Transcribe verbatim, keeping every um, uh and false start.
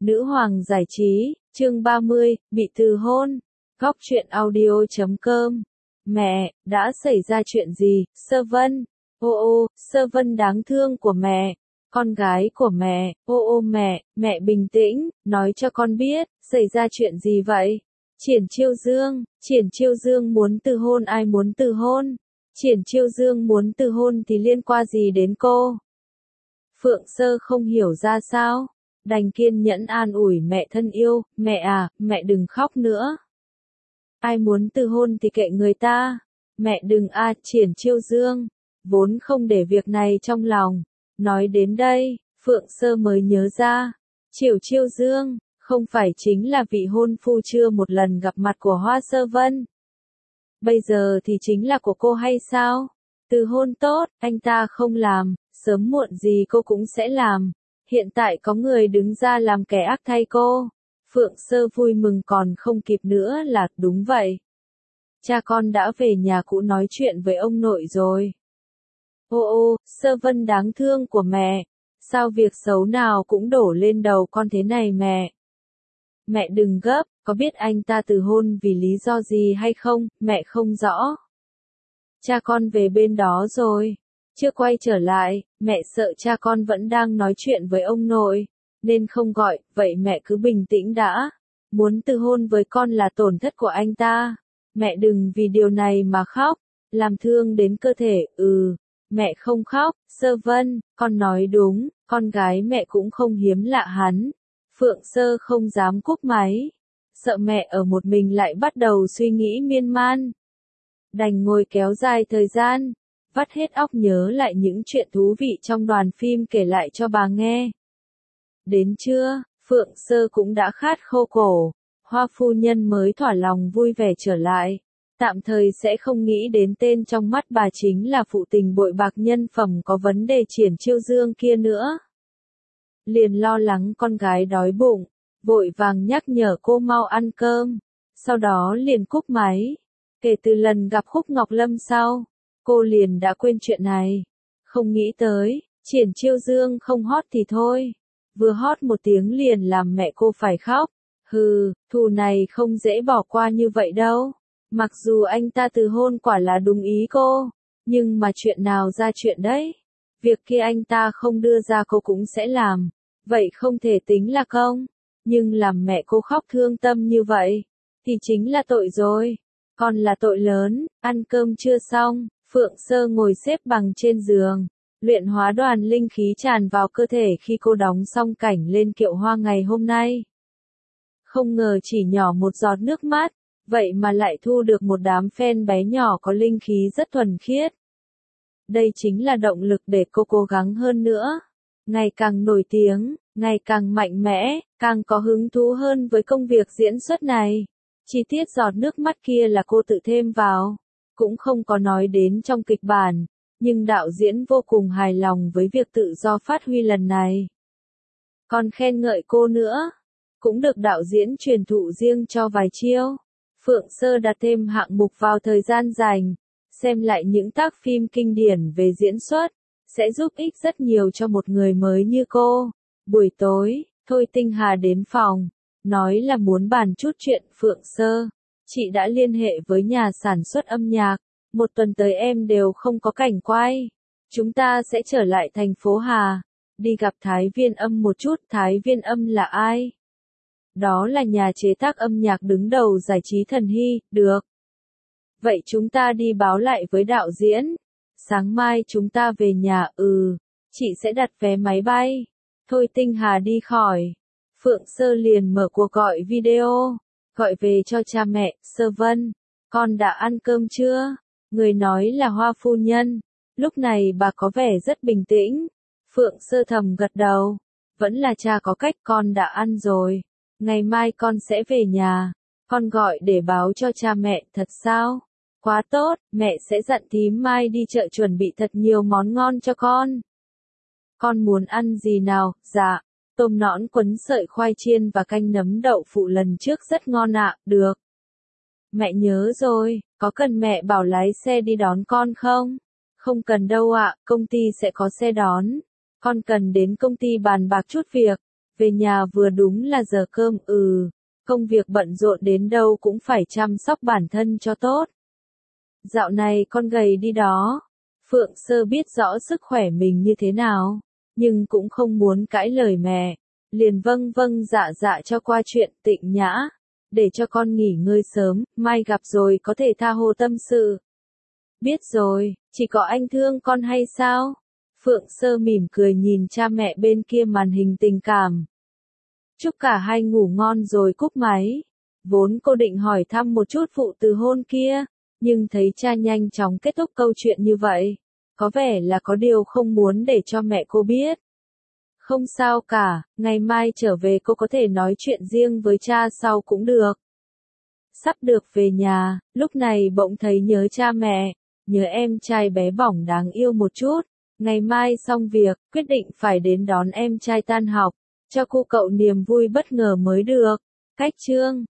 Nữ hoàng giải trí, chương ba mươi, bị từ hôn. Góc truyện audio chấm com. Mẹ, đã xảy ra chuyện gì, Sơ Vân? Ô ô, Sơ Vân đáng thương của mẹ. Con gái của mẹ, ô ô mẹ, mẹ bình tĩnh, nói cho con biết, xảy ra chuyện gì vậy? Triển Chiêu Dương, Triển Chiêu Dương muốn từ hôn, ai muốn từ hôn? Triển Chiêu Dương muốn từ hôn thì liên quan gì đến cô? Phượng Sơ không hiểu ra sao, đành kiên nhẫn an ủi mẹ thân yêu, mẹ à, mẹ đừng khóc nữa. Ai muốn từ hôn thì kệ người ta, mẹ đừng a à, Triển Chiêu Dương, vốn không để việc này trong lòng. Nói đến đây, Phượng Sơ mới nhớ ra, Triển Chiêu Dương, không phải chính là vị hôn phu chưa một lần gặp mặt của Hoa Sơ Vân. Bây giờ thì chính là của cô hay sao? Từ hôn tốt, anh ta không làm, sớm muộn gì cô cũng sẽ làm. Hiện tại có người đứng ra làm kẻ ác thay cô. Phượng Sơ vui mừng còn không kịp nữa là, đúng vậy. Cha con đã về nhà cũ nói chuyện với ông nội rồi. Ô ô, Sơ Vân đáng thương của mẹ. Sao việc xấu nào cũng đổ lên đầu con thế này mẹ? Mẹ đừng gấp, có biết anh ta từ hôn vì lý do gì hay không, mẹ không rõ. Cha con về bên đó rồi. Chưa quay trở lại, mẹ sợ cha con vẫn đang nói chuyện với ông nội, nên không gọi, vậy mẹ cứ bình tĩnh đã. Muốn từ hôn với con là tổn thất của anh ta. Mẹ đừng vì điều này mà khóc, làm thương đến cơ thể, ừ. Mẹ không khóc, Sơ Vân, con nói đúng, con gái mẹ cũng không hiếm lạ hắn. Phượng Sơ không dám cúp máy, sợ mẹ ở một mình lại bắt đầu suy nghĩ miên man. Đành ngồi kéo dài thời gian, vắt hết óc nhớ lại những chuyện thú vị trong đoàn phim kể lại cho bà nghe. Đến trưa, Phượng Sơ cũng đã khát khô cổ, Hoa phu nhân mới thỏa lòng vui vẻ trở lại. Tạm thời sẽ không nghĩ đến tên trong mắt bà chính là phụ tình bội bạc nhân phẩm có vấn đề Triển Chiêu Dương kia nữa. Liền lo lắng con gái đói bụng, vội vàng nhắc nhở cô mau ăn cơm, sau đó liền cúp máy. Kể từ lần gặp Khúc Ngọc Lâm sau, cô liền đã quên chuyện này. Không nghĩ tới, Triển Chiêu Dương không hot thì thôi, vừa hot một tiếng liền làm mẹ cô phải khóc. Hừ, thù này không dễ bỏ qua như vậy đâu. Mặc dù anh ta từ hôn quả là đúng ý cô, nhưng mà chuyện nào ra chuyện đấy. Việc kia anh ta không đưa ra cô cũng sẽ làm, vậy không thể tính là công. Nhưng làm mẹ cô khóc thương tâm như vậy, thì chính là tội rồi. Còn là tội lớn. Ăn cơm chưa xong, Phượng Sơ ngồi xếp bằng trên giường, luyện hóa đoàn linh khí tràn vào cơ thể khi cô đóng xong cảnh lên Kiệu Hoa ngày hôm nay. Không ngờ chỉ nhỏ một giọt nước mắt, vậy mà lại thu được một đám fan bé nhỏ có linh khí rất thuần khiết. Đây chính là động lực để cô cố gắng hơn nữa. Ngày càng nổi tiếng, ngày càng mạnh mẽ, càng có hứng thú hơn với công việc diễn xuất này. Chi tiết giọt nước mắt kia là cô tự thêm vào, cũng không có nói đến trong kịch bản, nhưng đạo diễn vô cùng hài lòng với việc tự do phát huy lần này. Còn khen ngợi cô nữa, cũng được đạo diễn truyền thụ riêng cho vài chiêu. Phượng Sơ đặt thêm hạng mục vào thời gian dành, xem lại những tác phim kinh điển về diễn xuất, sẽ giúp ích rất nhiều cho một người mới như cô. Buổi tối, Thôi Tinh Hà đến phòng, nói là muốn bàn chút chuyện. Phượng Sơ, chị đã liên hệ với nhà sản xuất âm nhạc, một tuần tới em đều không có cảnh quay. Chúng ta sẽ trở lại thành phố Hà, đi gặp Thái Viên Âm một chút. Thái Viên Âm là ai? Đó là nhà chế tác âm nhạc đứng đầu giải trí Thần Hy, được. Vậy chúng ta đi báo lại với đạo diễn. Sáng mai chúng ta về nhà, ừ, chị sẽ đặt vé máy bay. Thôi Tinh Hà đi khỏi. Phượng Sơ liền mở cuộc gọi video, gọi về cho cha mẹ. Sơ Vân, con đã ăn cơm chưa? Người nói là Hoa phu nhân. Lúc này bà có vẻ rất bình tĩnh. Phượng Sơ thầm gật đầu. Vẫn là cha có cách, con đã ăn rồi. Ngày mai con sẽ về nhà. Con gọi để báo cho cha mẹ. Thật sao? Quá tốt, mẹ sẽ dặn thím mai đi chợ chuẩn bị thật nhiều món ngon cho con. Con muốn ăn gì nào? Dạ, tôm nõn quấn sợi khoai chiên và canh nấm đậu phụ lần trước rất ngon ạ. Được. Mẹ nhớ rồi, có cần mẹ bảo lái xe đi đón con không? Không cần đâu ạ, công ty sẽ có xe đón. Con cần đến công ty bàn bạc chút việc. Về nhà vừa đúng là giờ cơm, ừ, công việc bận rộn đến đâu cũng phải chăm sóc bản thân cho tốt. Dạo này con gầy đi đó. Phượng Sơ biết rõ sức khỏe mình như thế nào, nhưng cũng không muốn cãi lời mẹ, liền vâng vâng dạ dạ cho qua chuyện. Tịnh Nhã, để cho con nghỉ ngơi sớm, mai gặp rồi có thể tha hồ tâm sự. Biết rồi, chỉ có anh thương con hay sao? Phượng Sơ mỉm cười nhìn cha mẹ bên kia màn hình tình cảm. Chúc cả hai ngủ ngon rồi cúp máy. Vốn cô định hỏi thăm một chút vụ từ hôn kia, nhưng thấy cha nhanh chóng kết thúc câu chuyện như vậy, có vẻ là có điều không muốn để cho mẹ cô biết. Không sao cả, ngày mai trở về cô có thể nói chuyện riêng với cha sau cũng được. Sắp được về nhà, lúc này bỗng thấy nhớ cha mẹ, nhớ em trai bé bỏng đáng yêu một chút. Ngày mai xong việc, quyết định phải đến đón em trai tan học, cho cô cậu niềm vui bất ngờ mới được. Cách chương